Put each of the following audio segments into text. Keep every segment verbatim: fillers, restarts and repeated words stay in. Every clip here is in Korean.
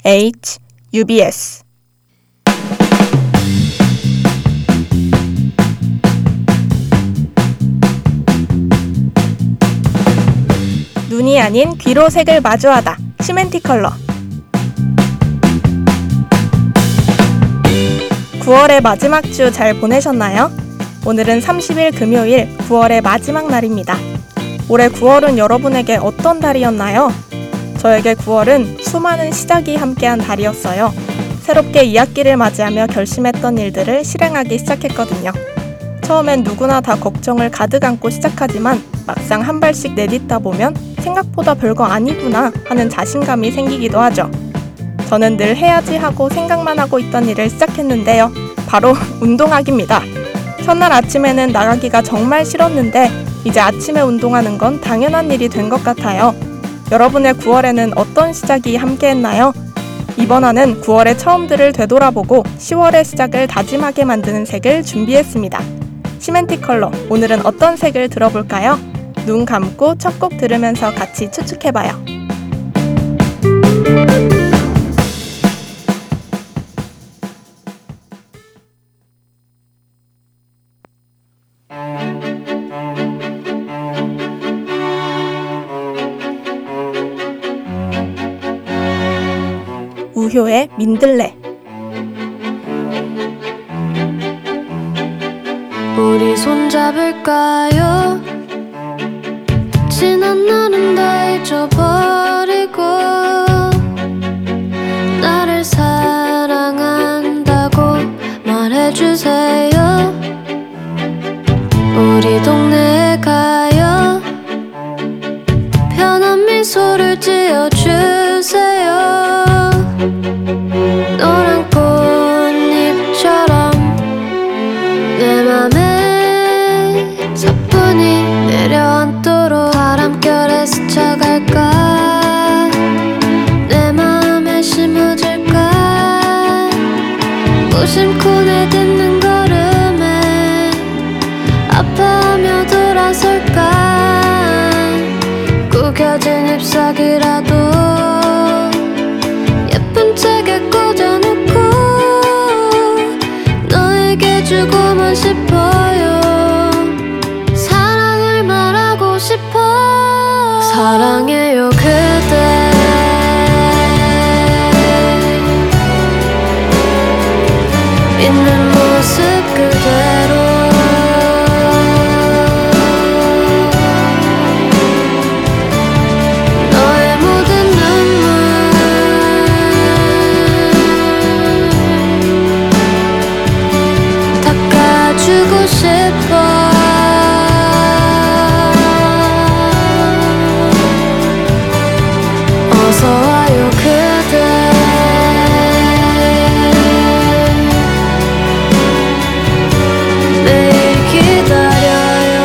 H, 유비에스. 눈이 아닌 귀로 색을 마주하다. 시멘틱 컬러. 구월의 마지막 주 잘 보내셨나요? 오늘은 삼십일 금요일 구월의 마지막 날입니다. 올해 구월은 여러분에게 어떤 달이었나요? 저에게 구월은 수많은 시작이 함께한 달이었어요. 새롭게 이 학기를 맞이하며 결심했던 일들을 실행하기 시작했거든요. 처음엔 누구나 다 걱정을 가득 안고 시작하지만 막상 한 발씩 내딛다 보면 생각보다 별거 아니구나 하는 자신감이 생기기도 하죠. 저는 늘 해야지 하고 생각만 하고 있던 일을 시작했는데요. 바로 운동하기입니다. 첫날 아침에는 나가기가 정말 싫었는데 이제 아침에 운동하는 건 당연한 일이 된 것 같아요. 여러분의 구월에는 어떤 시작이 함께했나요? 이번 화는 구월의 처음들을 되돌아보고 시월의 시작을 다짐하게 만드는 색을 준비했습니다. 시멘틱 컬러, 오늘은 어떤 색을 들어볼까요? 눈 감고 첫 곡 들으면서 같이 추측해봐요. 우효의 민들레. 우리 손잡을까요? 지난 날은 다 잊어버리고 나를 사랑한다고 말해주세요. 우리 동네에 가요. 편한 미소를 지어주세요. 노란 꽃잎처럼 내 맘에 사뿐히 내려앉도록 바람결에 스쳐갈까? 내 마음에 심어질까? 무심코 내딛는 걸음에 아파하며 돌아설까? 구겨진 잎사귀라도 예쁜 책에 꽂아놓고 너에게 주고만 싶어요. 사랑을 말하고 싶어. 사랑해요 그대. 있는 모습 그대로 너의 모든 눈물 닦아주고 싶어. 어서 와요 그대. 매일 기다려요.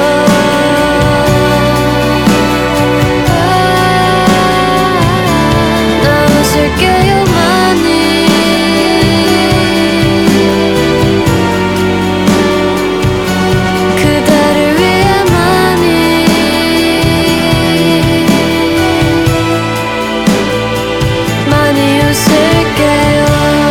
나 웃을게요 많이. 그대를 위해 많이. 많이 웃을게요.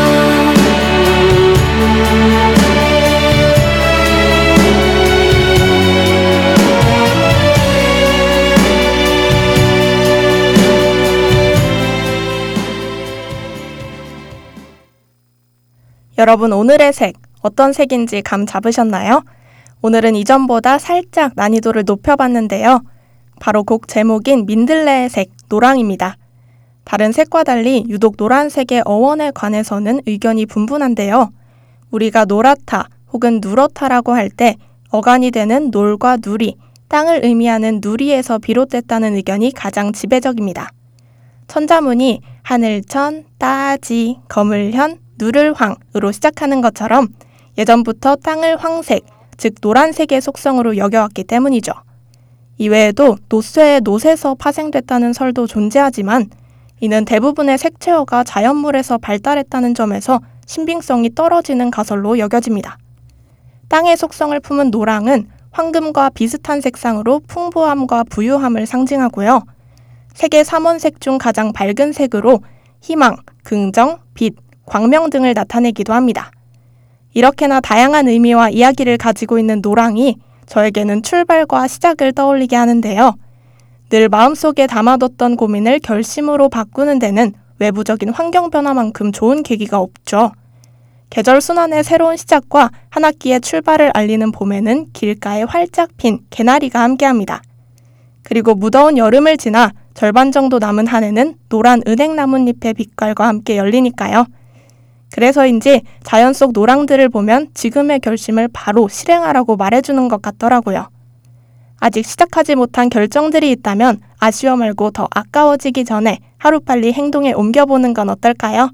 여러분, 오늘의 색, 어떤 색인지 감 잡으셨나요? 오늘은 이전보다 살짝 난이도를 높여봤는데요. 바로 곡 제목인 민들레의 색, 노랑입니다. 다른 색과 달리 유독 노란색의 어원에 관해서는 의견이 분분한데요. 우리가 노랗다 혹은 누렇다라고 할 때 어간이 되는 놀과 누리, 땅을 의미하는 누리에서 비롯됐다는 의견이 가장 지배적입니다. 천자문이 하늘천, 따지, 거물현, 누를황으로 시작하는 것처럼 예전부터 땅을 황색, 즉 노란색의 속성으로 여겨왔기 때문이죠. 이외에도 노쇠의 노새서 파생됐다는 설도 존재하지만 이는 대부분의 색채어가 자연물에서 발달했다는 점에서 신빙성이 떨어지는 가설로 여겨집니다. 땅의 속성을 품은 노랑은 황금과 비슷한 색상으로 풍부함과 부유함을 상징하고요. 색의 삼원색 중 가장 밝은 색으로 희망, 긍정, 빛, 광명 등을 나타내기도 합니다. 이렇게나 다양한 의미와 이야기를 가지고 있는 노랑이 저에게는 출발과 시작을 떠올리게 하는데요. 늘 마음속에 담아뒀던 고민을 결심으로 바꾸는 데는 외부적인 환경 변화만큼 좋은 계기가 없죠. 계절 순환의 새로운 시작과 한 학기의 출발을 알리는 봄에는 길가에 활짝 핀 개나리가 함께합니다. 그리고 무더운 여름을 지나 절반 정도 남은 한 해는 노란 은행나뭇잎의 빛깔과 함께 열리니까요. 그래서인지 자연 속 노랑들을 보면 지금의 결심을 바로 실행하라고 말해주는 것 같더라고요. 아직 시작하지 못한 결정들이 있다면 아쉬워 말고 더 아까워지기 전에 하루빨리 행동에 옮겨보는 건 어떨까요?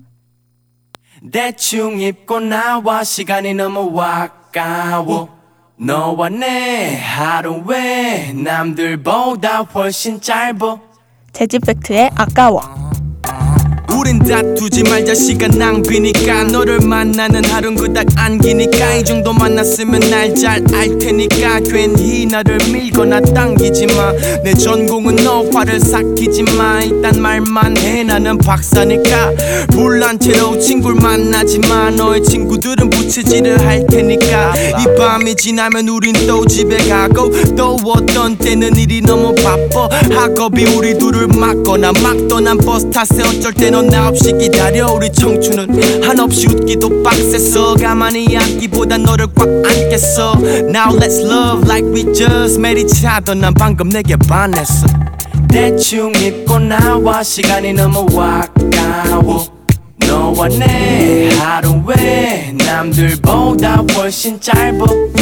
대충 입고 나와 시간이 너무 아까워 너와 내 하루 왜 남들보다 훨씬 짧어 재즈팩트의 아까워. 우린 다투지 말자 시간 낭비니까 너를 만나는 하루는 그닥 안기니까 이 정도 만났으면 날 잘 알테니까 괜히 나를 밀거나 당기지마 내 전공은 너 화를 삭히지마 일단 말만 해 나는 박사니까 불난 채로 친구를 만나지마 너의 친구들은 부채질을 할 테니까 이 밤이 지나면 우린 또 집에 가고 또 어떤 때는 일이 너무 바빠 학업이 우리 둘을 막거나 막 떠난 버스 탓에 어쩔 땐 나 없이 기다려 우리 청춘은 한없이 웃기도 빡셌어 가만히 앉기보단 너를 꽉 안겠어 Now let's love like we just met each other 난 방금 내게 반했어 대충 입고 나와 시간이 너무 아까워 너와 내 하루 왜 남들보다 훨씬 짧아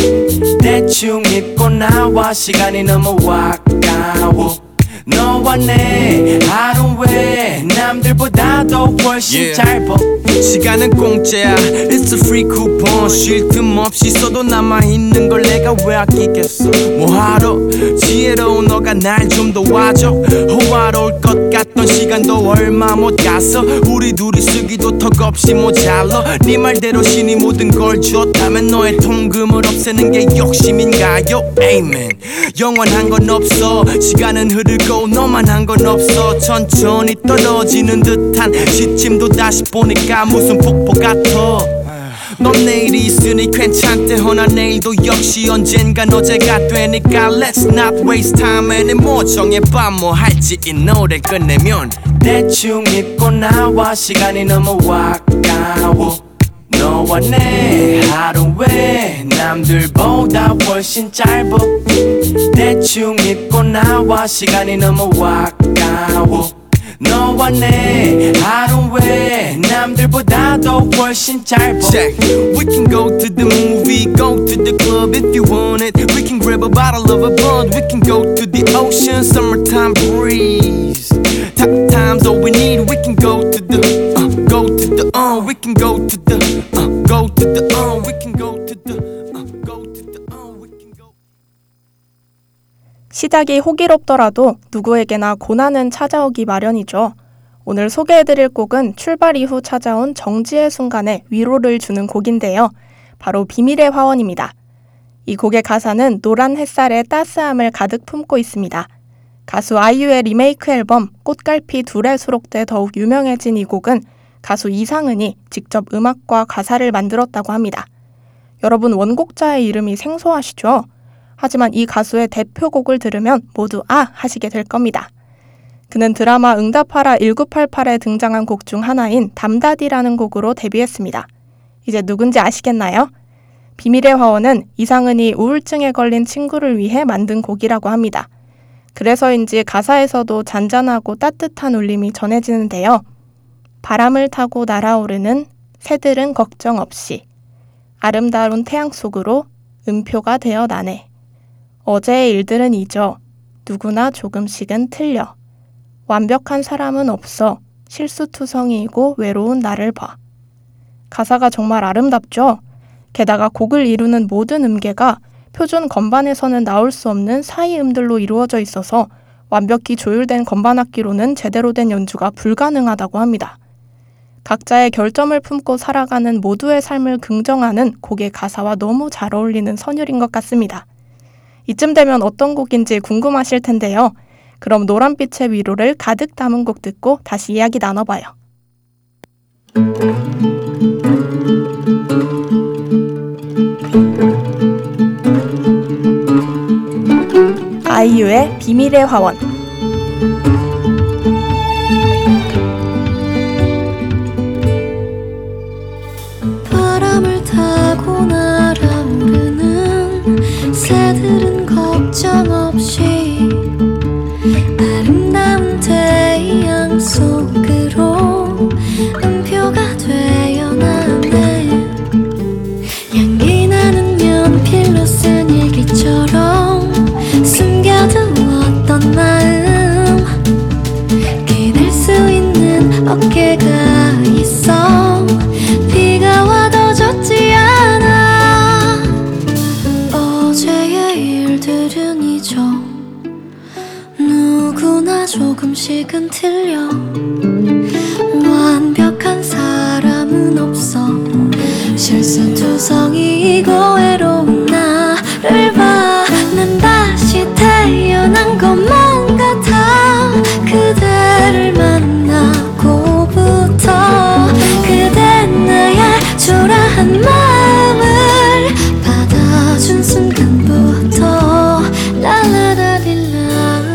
대충 입고 나와 시간이 너무 아까워 너와 내 하루 왜 남들보다도 훨씬 yeah. 짧아 시간은 공짜야 It's a free coupon 쉴 틈 없이 써도 남아있는 걸 내가 왜 아끼겠어 뭐하러 지혜로운 너가 날 좀 도와줘 호화로울 것 같던 시간도 얼마 못 가서 우리 둘이 쓰기도 턱없이 모자라 네 말대로 신이 모든 걸 줬다면 너의 통금을 없애는 게 욕심인가요 Amen 영원한 건 없어 시간은 흐르고 너만 한 건 없어 천천히 떨어지는 듯한 시침도 다시 보니까 무슨 폭포 같아 넌 내일이 있으니 괜찮대 허나 내일도 역시 언젠간 어제가 되니까 Let's not waste time anymore 정해봐 뭐 할지 이 노래 끝내면 대충 입고 나와 시간이 너무 아까워 너와 내 하루 왜 남들보다 훨씬 짧아 대충 입고 나와 시간이 너무 아까워 너와 내 하루 왜 남들보다도 훨씬 짧아 Check. We can go to the movie, go to the club if you want it We can grab a bottle of a bud, we can go to the ocean Summertime breeze Top times all we need, we can go to the uh, Go to the, uh, we can go to the uh, Go to the, uh, we can go to the uh, Go to the, uh, we can go 시작이 호기롭더라도 누구에게나 고난은 찾아오기 마련이죠. 오늘 소개해드릴 곡은 출발 이후 찾아온 정지의 순간에 위로를 주는 곡인데요. 바로 비밀의 화원입니다. 이 곡의 가사는 노란 햇살의 따스함을 가득 품고 있습니다. 가수 아이유의 리메이크 앨범 꽃갈피 둘에 수록돼 더욱 유명해진 이 곡은 가수 이상은이 직접 음악과 가사를 만들었다고 합니다. 여러분 원곡자의 이름이 생소하시죠? 하지만 이 가수의 대표곡을 들으면 모두 아! 하시게 될 겁니다. 그는 드라마 응답하라 천구백팔십팔에 등장한 곡 중 하나인 담다디라는 곡으로 데뷔했습니다. 이제 누군지 아시겠나요? 비밀의 화원은 이상은이 우울증에 걸린 친구를 위해 만든 곡이라고 합니다. 그래서인지 가사에서도 잔잔하고 따뜻한 울림이 전해지는데요. 바람을 타고 날아오르는 새들은 걱정 없이 아름다운 태양 속으로 음표가 되어 나네. 어제의 일들은 잊어 누구나 조금씩은 틀려 완벽한 사람은 없어 실수투성이이고 외로운 나를 봐. 가사가 정말 아름답죠? 게다가 곡을 이루는 모든 음계가 표준 건반에서는 나올 수 없는 사이 음들로 이루어져 있어서 완벽히 조율된 건반 악기로는 제대로 된 연주가 불가능하다고 합니다. 각자의 결점을 품고 살아가는 모두의 삶을 긍정하는 곡의 가사와 너무 잘 어울리는 선율인 것 같습니다. 이쯤 되면 어떤 곡인지 궁금하실 텐데요. 그럼 노란빛의 위로를 가득 담은 곡 듣고 다시 이야기 나눠봐요. 아이유의 비밀의 화원. 바람을 타고 날아오르는 새들은 걱정 없이 아름다운 태양 속으로 음표가 되어나네. 향기 나는 연필로 쓴 일기처럼 숨겨두었던 마음 기댈 수 있는 어깨가 있어. 비가 와도 젖지 않아. 어제의 일들은 잊어. 누구나 조금씩은 틀려. 완벽한 사람은 없어. 실수투성이고 외로운 나를 봐. 난 다시 태어난 것만 같아. 그대를 만나고부터 그대 나의 초라한 마음을 받아준 순간부터 랄라라릴라.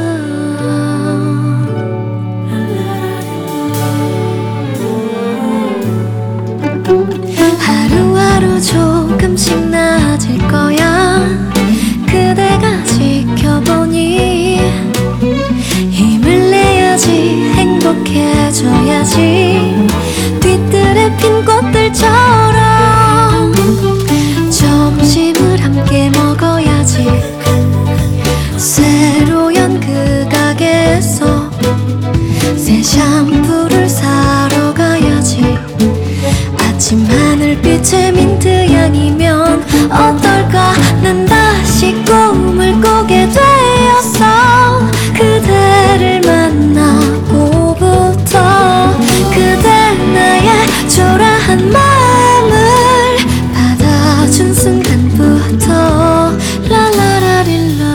하루하루 조금씩 나아질 거야. 그대가 지켜보니 힘을 내야지. 행복해져야지. 뒤뜰에 핀 꽃들처럼 점심을 함께 먹어야지. 새로 연 그 가게에서 새 샴푸를 사러 가야지. 아침 하늘빛의 민트 향이면 어떨까. 난 다시 꿈을 꾸게 되었어. 그대를 만나고부터 그대 나의 초라한 마음을 받아준 순간부터 랄라라릴라.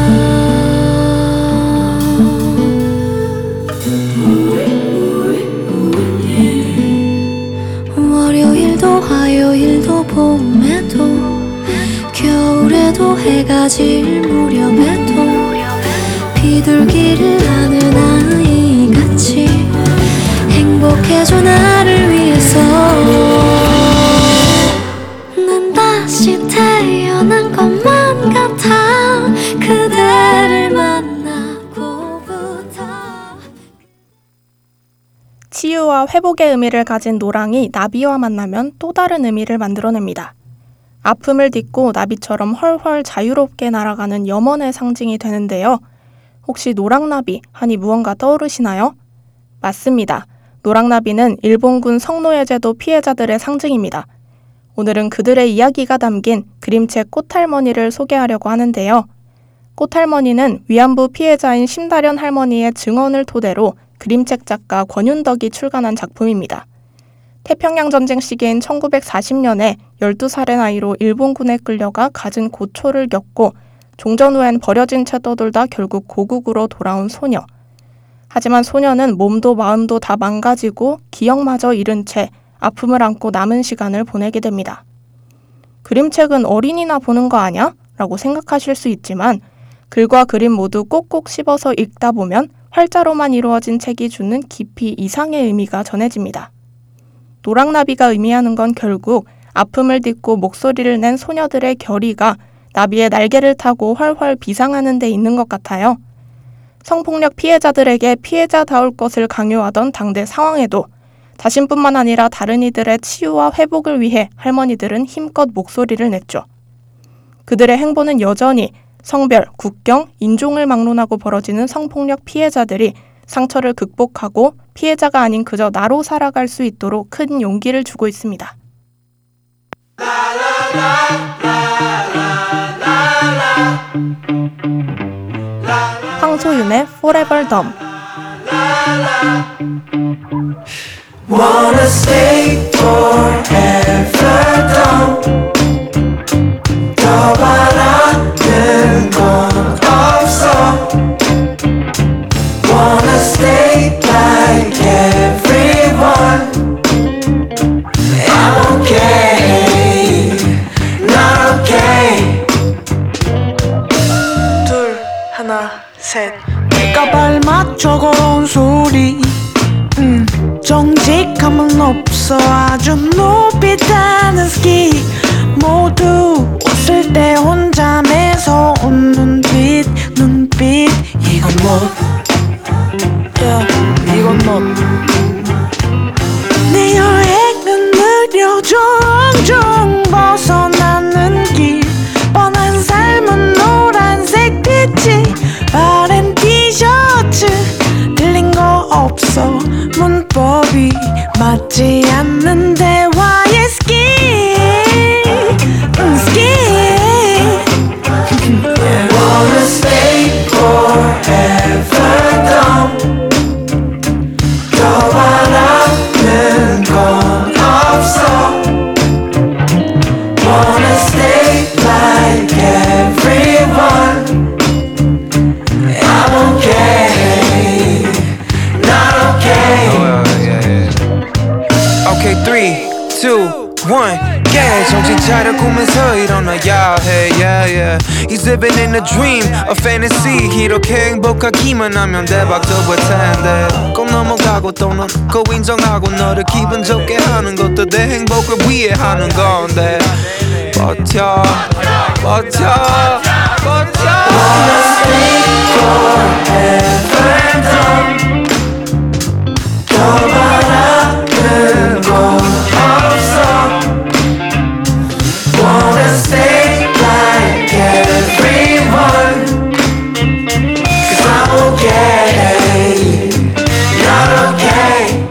월요일도 화요일도 봄에도 겨울에도 해가 질 무렵에도 비둘기를 하는 아이같이 행복해져 나를 위해서. 난 다시 태어난 것만 같아. 그대를 만나고부터. 치유와 회복의 의미를 가진 노랑이 나비와 만나면 또 다른 의미를 만들어냅니다. 아픔을 딛고 나비처럼 헐헐 자유롭게 날아가는 염원의 상징이 되는데요. 혹시 노랑나비 하니 무언가 떠오르시나요? 맞습니다. 노랑나비는 일본군 성노예제도 피해자들의 상징입니다. 오늘은 그들의 이야기가 담긴 그림책 꽃할머니를 소개하려고 하는데요. 꽃할머니는 위안부 피해자인 심다련 할머니의 증언을 토대로 그림책 작가 권윤덕이 출간한 작품입니다. 태평양 전쟁 시기인 천구백사십 년에 열두 살의 나이로 일본군에 끌려가 갖은 고초를 겪고 종전 후엔 버려진 채 떠돌다 결국 고국으로 돌아온 소녀. 하지만 소녀는 몸도 마음도 다 망가지고 기억마저 잃은 채 아픔을 안고 남은 시간을 보내게 됩니다. 그림책은 어린이나 보는 거 아냐? 라고 생각하실 수 있지만 글과 그림 모두 꼭꼭 씹어서 읽다 보면 활자로만 이루어진 책이 주는 깊이 이상의 의미가 전해집니다. 노랑나비가 의미하는 건 결국 아픔을 딛고 목소리를 낸 소녀들의 결의가 나비의 날개를 타고 훨훨 비상하는 데 있는 것 같아요. 성폭력 피해자들에게 피해자다울 것을 강요하던 당대 상황에도 자신뿐만 아니라 다른 이들의 치유와 회복을 위해 할머니들은 힘껏 목소리를 냈죠. 그들의 행보는 여전히 성별, 국경, 인종을 막론하고 벌어지는 성폭력 피해자들이 상처를 극복하고 피해자가 아닌 그저 나로 살아갈 수 있도록 큰 용기를 주고 있습니다. 황소윤의 Forever Dumb. Wanna stay forever dumb. 더 바라는 건 없어. Wanna stay like everyone. 직함은 없어 아주 높이 타는 스키 모두 웃을 때 혼자 매서운 눈빛 눈빛 이건 뭐 yeah, 이건 뭐 내 여행은 느려 종종 벗어나는 길 뻔한 삶은 노란색 빛이 바랜 티셔츠 틀린 거 없어 문법이 맞지 않는 대화의 스키 음, 스키 Wanna stay forever don't 더 바라는 건 없어 Wanna stay like everyone I'm okay Not okay Okay, three, two, one, yeah. 정신 차려 꿈에서 일어나야 해, yeah, yeah. He's living in a dream, a fantasy. 이렇게 행복하기만 하면 대박도 볼 텐데. 꼭 넘어가고 또 넘고 인정하고 너를 기분 좋게 하는 것도 내 행복을 위해 하는 건데. 버텨, 버텨, 버텨. Wanna stay forever don't 더 바라는 건 없어 Wanna stay like everyone Cause I'm okay Not okay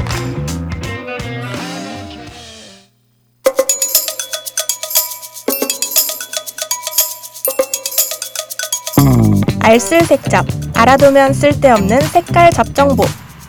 알쓸색잡, 알아두면 쓸데없는 색깔 잡정보.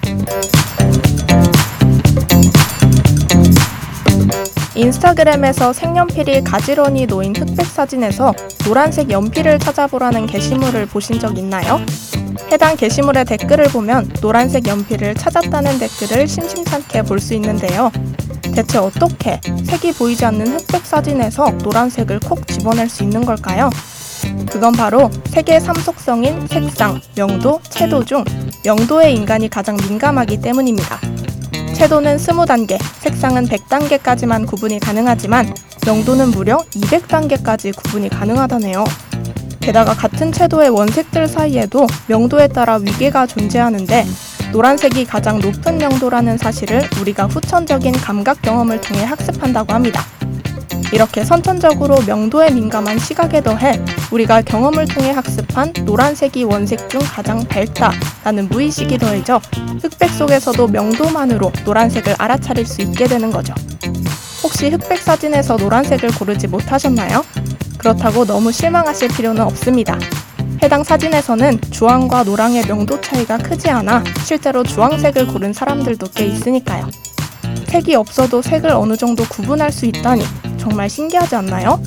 인스타그램에서 색연필이 가지런히 놓인 흑백 사진에서 노란색 연필을 찾아보라는 게시물을 보신 적 있나요? 해당 게시물의 댓글을 보면 노란색 연필을 찾았다는 댓글을 심심찮게 볼 수 있는데요. 대체 어떻게 색이 보이지 않는 흑백 사진에서 노란색을 콕 집어낼 수 있는 걸까요? 그건 바로 색의 삼속성인 색상, 명도, 채도 중 명도에 인간이 가장 민감하기 때문입니다. 채도는 이십 단계, 색상은 백 단계까지만 구분이 가능하지만 명도는 무려 이백 단계까지 구분이 가능하다네요. 게다가 같은 채도의 원색들 사이에도 명도에 따라 위계가 존재하는데 노란색이 가장 높은 명도라는 사실을 우리가 후천적인 감각 경험을 통해 학습한다고 합니다. 이렇게 선천적으로 명도에 민감한 시각에 더해 우리가 경험을 통해 학습한 노란색이 원색 중 가장 밝다라는 무의식이 더해져 흑백 속에서도 명도만으로 노란색을 알아차릴 수 있게 되는 거죠. 혹시 흑백 사진에서 노란색을 고르지 못하셨나요? 그렇다고 너무 실망하실 필요는 없습니다. 해당 사진에서는 주황과 노랑의 명도 차이가 크지 않아 실제로 주황색을 고른 사람들도 꽤 있으니까요. 색이 없어도 색을 어느 정도 구분할 수 있다니 정말 신기하지 않나요?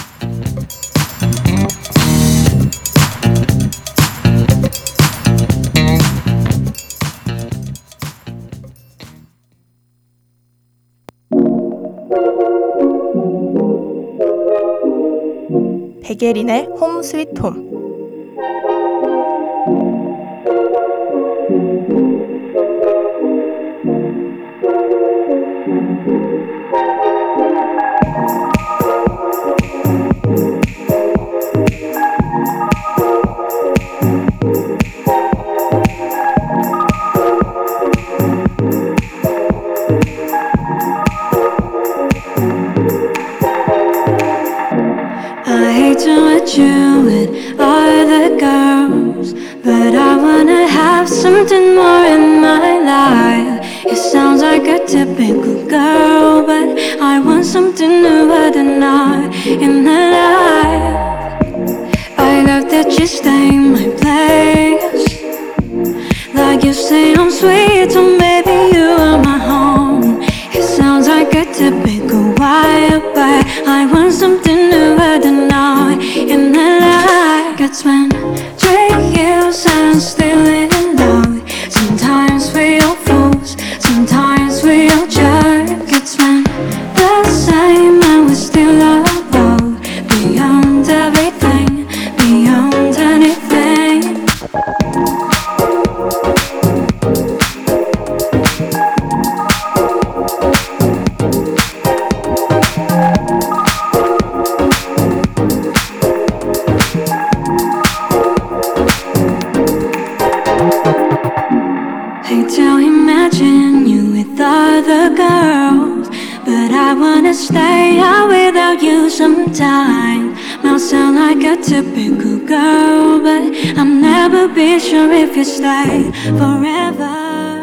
백예린의 홈 스윗 홈. I hate to let you with other girls, but I wanna have something more in my life. It sounds like a typical girl, but I want something newer than I in the life. I love that you stay in my place, like you say I'm sweet, so maybe you are my home. It sounds like a typical wife, but I want something newer than I in the life. That's when three years and still in love. Sometimes we are fools, sometimes we are jerks. It's when the same and we still love love beyond everything, beyond anything. wanna stay out without you sometime. Might sound like a typical girl, but I'll never be sure if you stay forever.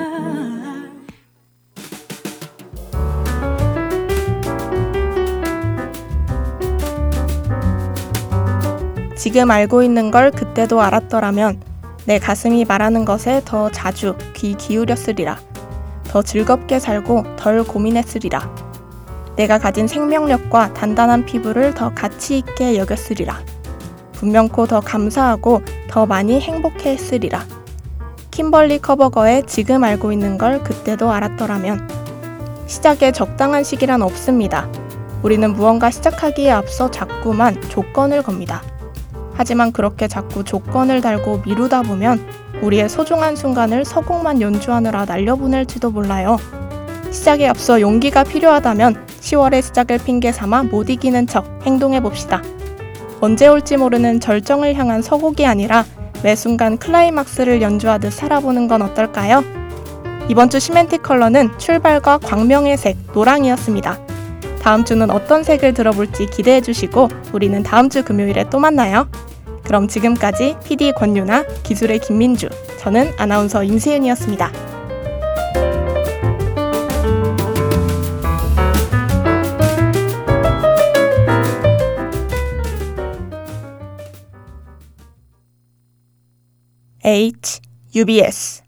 지금 알고 있는 걸 그때도 알았더라면 내 가슴이 말하는 것에 더 자주 귀 기울였으리라. 더 즐겁게 살고 덜 고민했으리라. 내가 가진 생명력과 단단한 피부를 더 가치 있게 여겼으리라. 분명코 더 감사하고 더 많이 행복해 했으리라. 킴벌리 커버거의 지금 알고 있는 걸 그때도 알았더라면. 시작에 적당한 시기란 없습니다. 우리는 무언가 시작하기에 앞서 자꾸만 조건을 겁니다. 하지만 그렇게 자꾸 조건을 달고 미루다 보면 우리의 소중한 순간을 서곡만 연주하느라 날려보낼지도 몰라요. 시작에 앞서 용기가 필요하다면 시월의 시작을 핑계 삼아 못 이기는 척 행동해봅시다. 언제 올지 모르는 절정을 향한 서곡이 아니라 매 순간 클라이막스를 연주하듯 살아보는 건 어떨까요? 이번 주 시멘틱 컬러는 출발과 광명의 색, 노랑이었습니다. 다음 주는 어떤 색을 들어볼지 기대해주시고 우리는 다음 주 금요일에 또 만나요. 그럼 지금까지 피디 권유나 기술의 김민주, 저는 아나운서 임세윤이었습니다. H, 유비에스